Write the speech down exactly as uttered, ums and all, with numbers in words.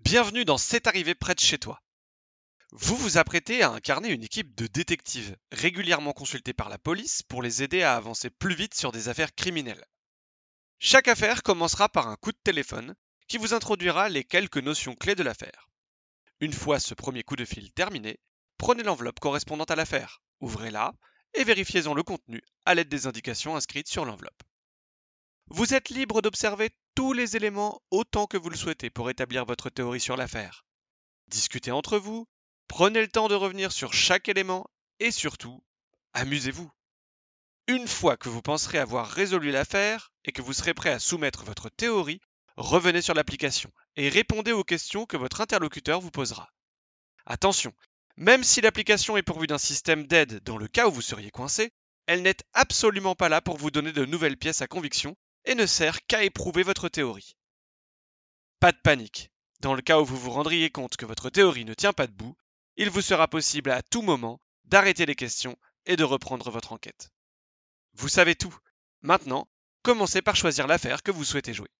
Bienvenue dans C'est arrivé près de chez toi. Vous vous apprêtez à incarner une équipe de détectives, régulièrement consultés par la police pour les aider à avancer plus vite sur des affaires criminelles. Chaque affaire commencera par un coup de téléphone qui vous introduira les quelques notions clés de l'affaire. Une fois ce premier coup de fil terminé, prenez l'enveloppe correspondant à l'affaire, ouvrez-la et vérifiez-en le contenu à l'aide des indications inscrites sur l'enveloppe. Vous êtes libre d'observer tous les éléments autant que vous le souhaitez pour établir votre théorie sur l'affaire. Discutez entre vous, prenez le temps de revenir sur chaque élément et surtout, amusez-vous. Une fois que vous penserez avoir résolu l'affaire et que vous serez prêt à soumettre votre théorie, revenez sur l'application et répondez aux questions que votre interlocuteur vous posera. Attention, même si l'application est pourvue d'un système d'aide dans le cas où vous seriez coincé, elle n'est absolument pas là pour vous donner de nouvelles pièces à conviction et ne sert qu'à éprouver votre théorie. Pas de panique. Dans le cas où vous vous rendriez compte que votre théorie ne tient pas debout, il vous sera possible à tout moment d'arrêter les questions et de reprendre votre enquête. Vous savez tout. Maintenant, commencez par choisir l'affaire que vous souhaitez jouer.